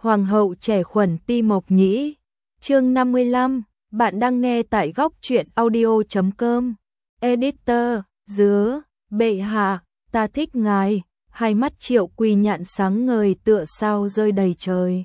Hoàng hậu trẻ khuẩn Ti Mộc Nhĩ. Chương 55, bạn đang nghe tại góc truyện audio.com. Editor, Dứa, bệ hạ, ta thích ngài. Hai mắt Triệu Quỳ Nhạn sáng ngời tựa sao rơi đầy trời.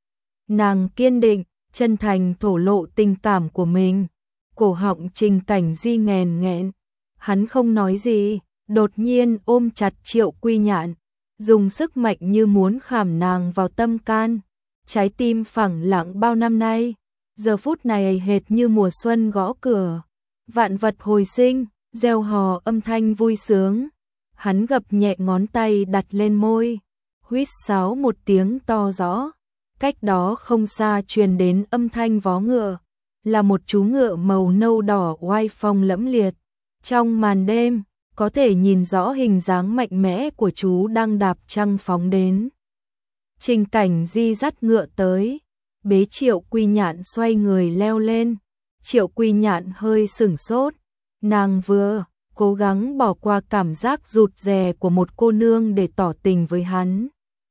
Nàng kiên định, chân thành thổ lộ tình cảm của mình. Cổ họng Trình Cảnh Di nghèn nghẹn. Hắn không nói gì, đột nhiên ôm chặt Triệu Quỳ Nhạn, dùng sức mạnh như muốn khảm nàng vào tâm can. Trái tim phẳng lặng bao năm nay, giờ phút này hệt như mùa xuân gõ cửa. Vạn vật hồi sinh, reo hò âm thanh vui sướng. Hắn gập nhẹ ngón tay đặt lên môi, huýt sáo một tiếng to rõ. Cách đó không xa truyền đến âm thanh vó ngựa, là một chú ngựa màu nâu đỏ oai phong lẫm liệt. Trong màn đêm, có thể nhìn rõ hình dáng mạnh mẽ của chú đang đạp trăng phóng đến. Trình Cảnh Di dắt ngựa tới, bế Triệu Quỳ Nhạn xoay người leo lên. Triệu Quỳ Nhạn hơi sửng sốt, nàng vừa cố gắng bỏ qua cảm giác rụt rè của một cô nương để tỏ tình với hắn.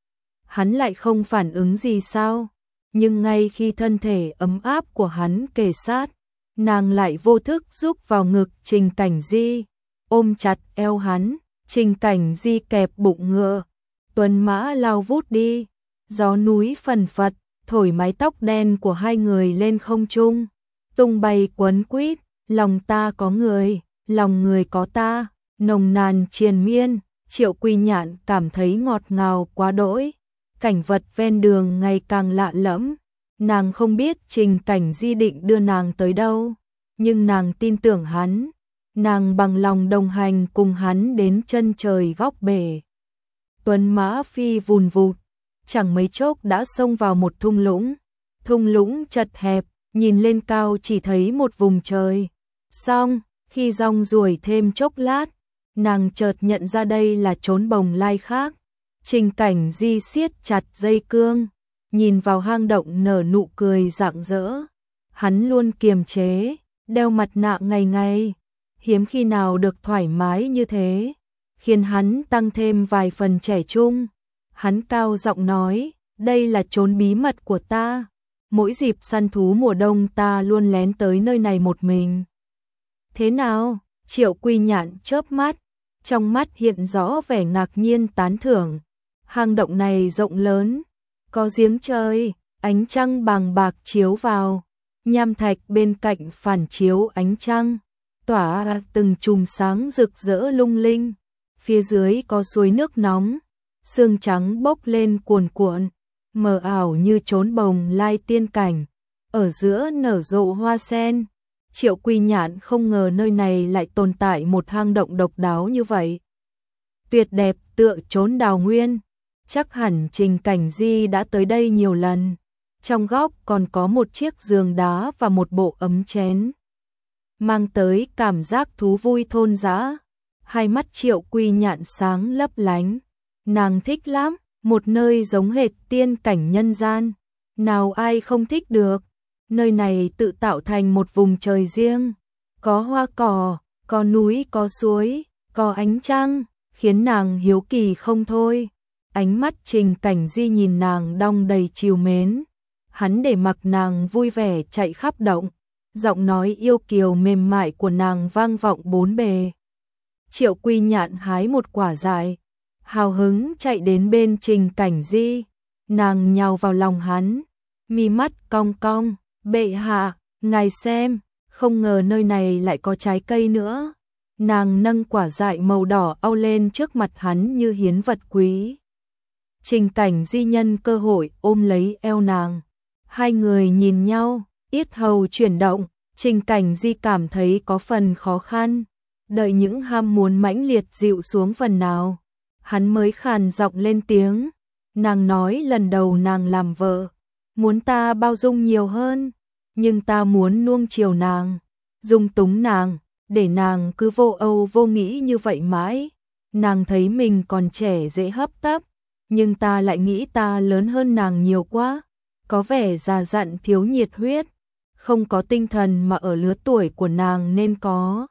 Hắn lại không phản ứng gì sao? Nhưng ngay khi thân thể ấm áp của hắn kề sát, nàng lại vô thức rúc vào ngực Trình Cảnh Di, ôm chặt eo hắn. Trình Cảnh Di kẹp bụng ngựa, tuấn mã lao vút đi. Gió núi phần phật, thổi mái tóc đen của hai người lên không trung, tung bay quấn quýt. Lòng ta có người, lòng người có ta, nồng nàn triền miên. Triệu Quỳ Nhạn cảm thấy ngọt ngào quá đỗi. Cảnh vật ven đường ngày càng lạ lẫm. Nàng không biết Trình Cảnh Di định đưa nàng tới đâu, nhưng nàng tin tưởng hắn. Nàng bằng lòng đồng hành cùng hắn đến chân trời góc bể. Tuấn mã phi vùn vụt, chẳng mấy chốc đã xông vào một thung lũng. Thung lũng chật hẹp, nhìn lên cao chỉ thấy một vùng trời. Xong, khi rong ruổi thêm chốc lát, nàng chợt nhận ra đây là chốn bồng lai khác. Trình Cảnh Di siết chặt dây cương, nhìn vào hang động nở nụ cười rạng rỡ. Hắn luôn kiềm chế, đeo mặt nạ ngày ngày, hiếm khi nào được thoải mái như thế, khiến hắn tăng thêm vài phần trẻ trung. Hắn cao giọng nói, đây là chốn bí mật của ta. Mỗi dịp săn thú mùa đông ta luôn lén tới nơi này một mình. Thế nào? Triệu Quỳ Nhạn chớp mắt, trong mắt hiện rõ vẻ ngạc nhiên tán thưởng. Hang động này rộng lớn, có giếng trời, ánh trăng bàng bạc chiếu vào. Nham thạch bên cạnh phản chiếu ánh trăng, tỏa ra từng chùm sáng rực rỡ lung linh. Phía dưới có suối nước nóng, sương trắng bốc lên cuồn cuộn, mờ ảo như chốn bồng lai tiên cảnh. Ở giữa nở rộ hoa sen. Triệu Quỳ Nhạn không ngờ nơi này lại tồn tại một hang động độc đáo như vậy. Tuyệt đẹp tựa chốn đào nguyên. Chắc hẳn Trình Cảnh Di đã tới đây nhiều lần. Trong góc còn có một chiếc giường đá và một bộ ấm chén, mang tới cảm giác thú vui thôn dã. Hai mắt Triệu Quỳ Nhạn sáng lấp lánh. Nàng thích lắm, một nơi giống hệt tiên cảnh nhân gian. Nào ai không thích được. Nơi này tự tạo thành một vùng trời riêng. Có hoa cỏ, có núi, có suối, có ánh trăng, khiến nàng hiếu kỳ không thôi. Ánh mắt Trình Cảnh Di nhìn nàng đong đầy trìu mến. Hắn để mặc nàng vui vẻ chạy khắp động. Giọng nói yêu kiều mềm mại của nàng vang vọng bốn bề. Triệu Quỳ Nhạn hái một quả dại, hào hứng chạy đến bên Trình Cảnh Di. Nàng nhào vào lòng hắn, mi mắt cong cong. Bệ hạ, ngài xem, không ngờ nơi này lại có trái cây nữa. Nàng nâng quả dại màu đỏ au lên trước mặt hắn như hiến vật quý. Trình Cảnh Di nhân cơ hội ôm lấy eo nàng. Hai người nhìn nhau, yết hầu chuyển động. Trình Cảnh Di cảm thấy có phần khó khăn. Đợi những ham muốn mãnh liệt dịu xuống phần nào, hắn mới khàn giọng lên tiếng. Nàng nói lần đầu nàng làm vợ, muốn ta bao dung nhiều hơn, nhưng ta muốn nuông chiều nàng, dung túng nàng, để nàng cứ vô âu vô nghĩ như vậy mãi. Nàng thấy mình còn trẻ dễ hấp tấp, nhưng ta lại nghĩ ta lớn hơn nàng nhiều quá, có vẻ già dặn thiếu nhiệt huyết, không có tinh thần mà ở lứa tuổi của nàng nên có.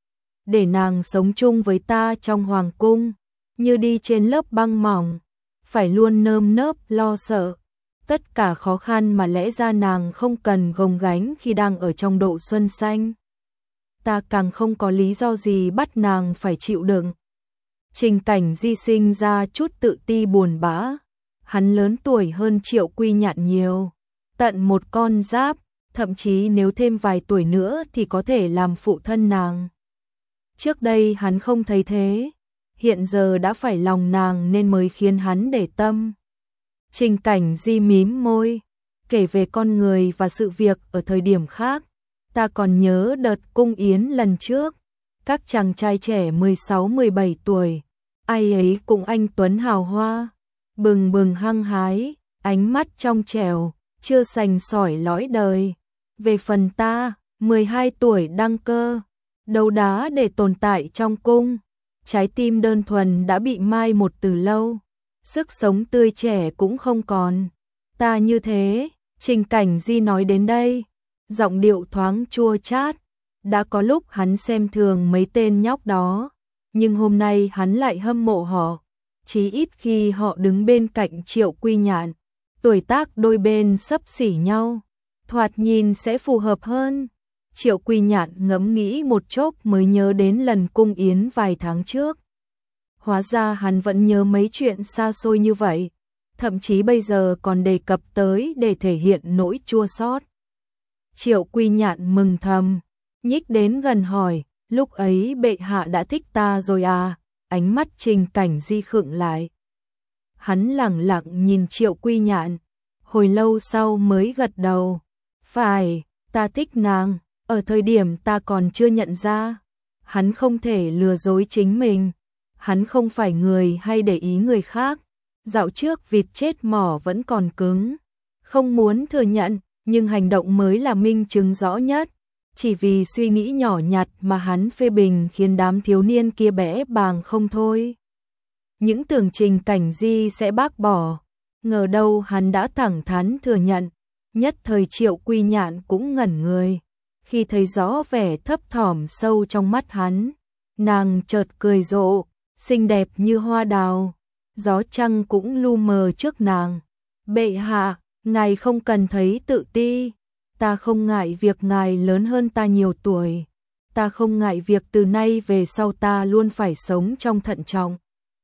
Để nàng sống chung với ta trong hoàng cung, như đi trên lớp băng mỏng, phải luôn nơm nớp lo sợ. Tất cả khó khăn mà lẽ ra nàng không cần gồng gánh khi đang ở trong độ xuân xanh. Ta càng không có lý do gì bắt nàng phải chịu đựng. Trình Cảnh Di sinh ra chút tự ti buồn bã. Hắn lớn tuổi hơn Triệu Quy Nhạn nhiều, tận một con giáp, thậm chí nếu thêm vài tuổi nữa thì có thể làm phụ thân nàng. Trước đây hắn không thấy thế, hiện giờ đã phải lòng nàng nên mới khiến hắn để tâm. Trình Cảnh Di mím môi, kể về con người và sự việc ở thời điểm khác. Ta còn nhớ đợt cung yến lần trước, các chàng trai trẻ 16-17 tuổi, ai ấy cũng anh tuấn hào hoa, bừng bừng hăng hái, ánh mắt trong trẻo, chưa sành sỏi lõi đời. Về phần ta, 12 tuổi đăng cơ, đấu đá để tồn tại trong cung, trái tim đơn thuần đã bị mai một từ lâu, sức sống tươi trẻ cũng không còn. Ta như thế, Trình Cảnh Di nói đến đây, giọng điệu thoáng chua chát, đã có lúc hắn xem thường mấy tên nhóc đó, nhưng hôm nay hắn lại hâm mộ họ, chí ít khi họ đứng bên cạnh Triệu Quy Nhạn, tuổi tác đôi bên xấp xỉ nhau, thoạt nhìn sẽ phù hợp hơn. Triệu Quy Nhạn ngẫm nghĩ một chốc mới nhớ đến lần cung yến vài tháng trước. Hóa ra hắn vẫn nhớ mấy chuyện xa xôi như vậy, thậm chí bây giờ còn đề cập tới để thể hiện nỗi chua xót. Triệu Quy Nhạn mừng thầm, nhích đến gần hỏi, lúc ấy bệ hạ đã thích ta rồi à? Ánh mắt Trình Cảnh Di khựng lại. Hắn lẳng lặng nhìn Triệu Quy Nhạn, hồi lâu sau mới gật đầu. Phải, ta thích nàng, ở thời điểm ta còn chưa nhận ra. Hắn không thể lừa dối chính mình. Hắn không phải người hay để ý người khác. Dạo trước vịt chết mỏ vẫn còn cứng. Không muốn thừa nhận, nhưng hành động mới là minh chứng rõ nhất. Chỉ vì suy nghĩ nhỏ nhặt mà hắn phê bình khiến đám thiếu niên kia bẽ bàng không thôi. Những tưởng Trình Cảnh Di sẽ bác bỏ, ngờ đâu hắn đã thẳng thắn thừa nhận. Nhất thời Triệu Quy Nhạn cũng ngẩn người, khi thấy rõ vẻ thấp thỏm sâu trong mắt hắn, nàng chợt cười rộ, xinh đẹp như hoa đào, gió trăng cũng lu mờ trước nàng. Bệ hạ, ngài không cần thấy tự ti, ta không ngại việc ngài lớn hơn ta nhiều tuổi, ta không ngại việc từ nay về sau ta luôn phải sống trong thận trọng.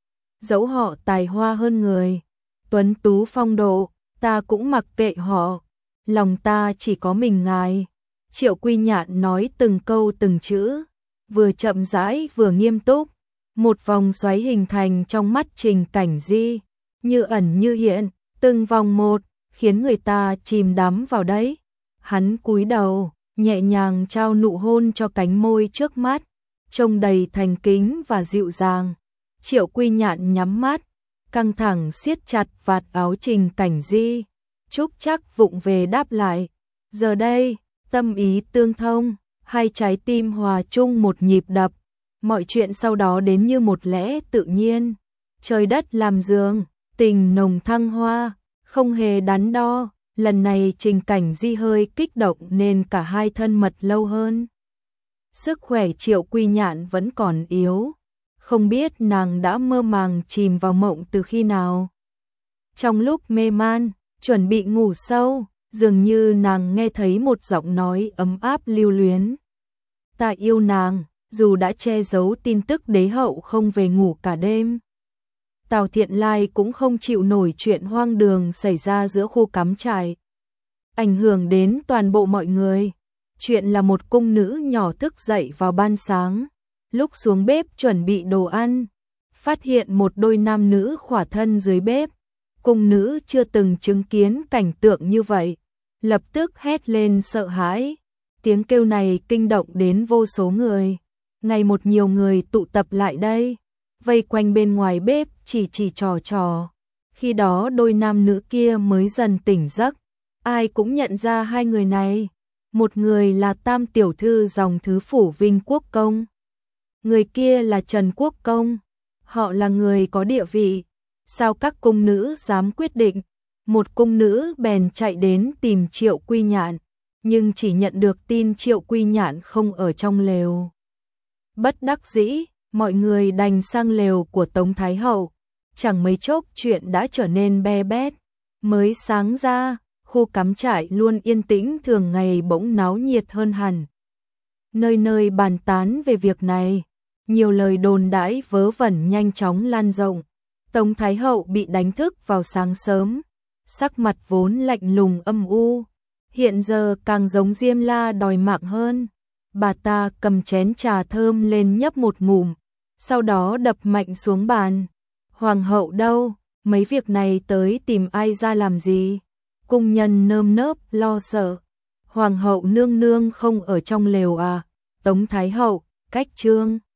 Dẫu họ tài hoa hơn người, tuấn tú phong độ, ta cũng mặc kệ họ, lòng ta chỉ có mình ngài. Triệu Quy Nhạn nói từng câu từng chữ, vừa chậm rãi vừa nghiêm túc, một vòng xoáy hình thành trong mắt Trình Cảnh Di, như ẩn như hiện, từng vòng một, khiến người ta chìm đắm vào đấy. Hắn cúi đầu, nhẹ nhàng trao nụ hôn cho cánh môi trước mắt, trông đầy thành kính và dịu dàng. Triệu Quy Nhạn nhắm mắt, căng thẳng siết chặt vạt áo Trình Cảnh Di, chúc chắc vụng về đáp lại. Giờ đây, tâm ý tương thông, hai trái tim hòa chung một nhịp đập, mọi chuyện sau đó đến như một lẽ tự nhiên. Trời đất làm giường, tình nồng thăng hoa, không hề đắn đo. Lần này Trình Cảnh Di hơi kích động nên cả hai thân mật lâu hơn. Sức khỏe Triệu Quy Nhạn vẫn còn yếu, không biết nàng đã mơ màng chìm vào mộng từ khi nào. Trong lúc mê man, chuẩn bị ngủ sâu, dường như nàng nghe thấy một giọng nói ấm áp lưu luyến. Ta yêu nàng, dù đã che giấu tin tức đế hậu không về ngủ cả đêm. Tào Thiện Lai cũng không chịu nổi chuyện hoang đường xảy ra giữa khu cắm trại, ảnh hưởng đến toàn bộ mọi người. Chuyện là một cung nữ nhỏ thức dậy vào ban sáng, lúc xuống bếp chuẩn bị đồ ăn, phát hiện một đôi nam nữ khỏa thân dưới bếp. Cung nữ chưa từng chứng kiến cảnh tượng như vậy, lập tức hét lên sợ hãi. Tiếng kêu này kinh động đến vô số người. Ngày một nhiều người tụ tập lại đây, vây quanh bên ngoài bếp chỉ trò. Khi đó đôi nam nữ kia mới dần tỉnh giấc. Ai cũng nhận ra hai người này. Một người là tam tiểu thư dòng thứ phủ Vinh Quốc Công, người kia là Trần Quốc Công. Họ là người có địa vị. Sao các cung nữ dám quyết định? Một cung nữ bèn chạy đến tìm Triệu Quy Nhạn, nhưng chỉ nhận được tin Triệu Quy Nhạn không ở trong lều. Bất đắc dĩ, mọi người đành sang lều của Tống Thái Hậu. Chẳng mấy chốc chuyện đã trở nên be bét. Mới sáng ra, khu cắm trại luôn yên tĩnh thường ngày bỗng náo nhiệt hơn hẳn. Nơi nơi bàn tán về việc này, nhiều lời đồn đãi vớ vẩn nhanh chóng lan rộng. Tống Thái Hậu bị đánh thức vào sáng sớm, sắc mặt vốn lạnh lùng âm u, hiện giờ càng giống Diêm La đòi mạng hơn. Bà ta cầm chén trà thơm lên nhấp một ngụm, sau đó đập mạnh xuống bàn. Hoàng hậu đâu, mấy việc này tới tìm ai ra làm gì? Cung nhân nơm nớp lo sợ. Hoàng hậu nương nương không ở trong lều à? Tống Thái Hậu, cách trương.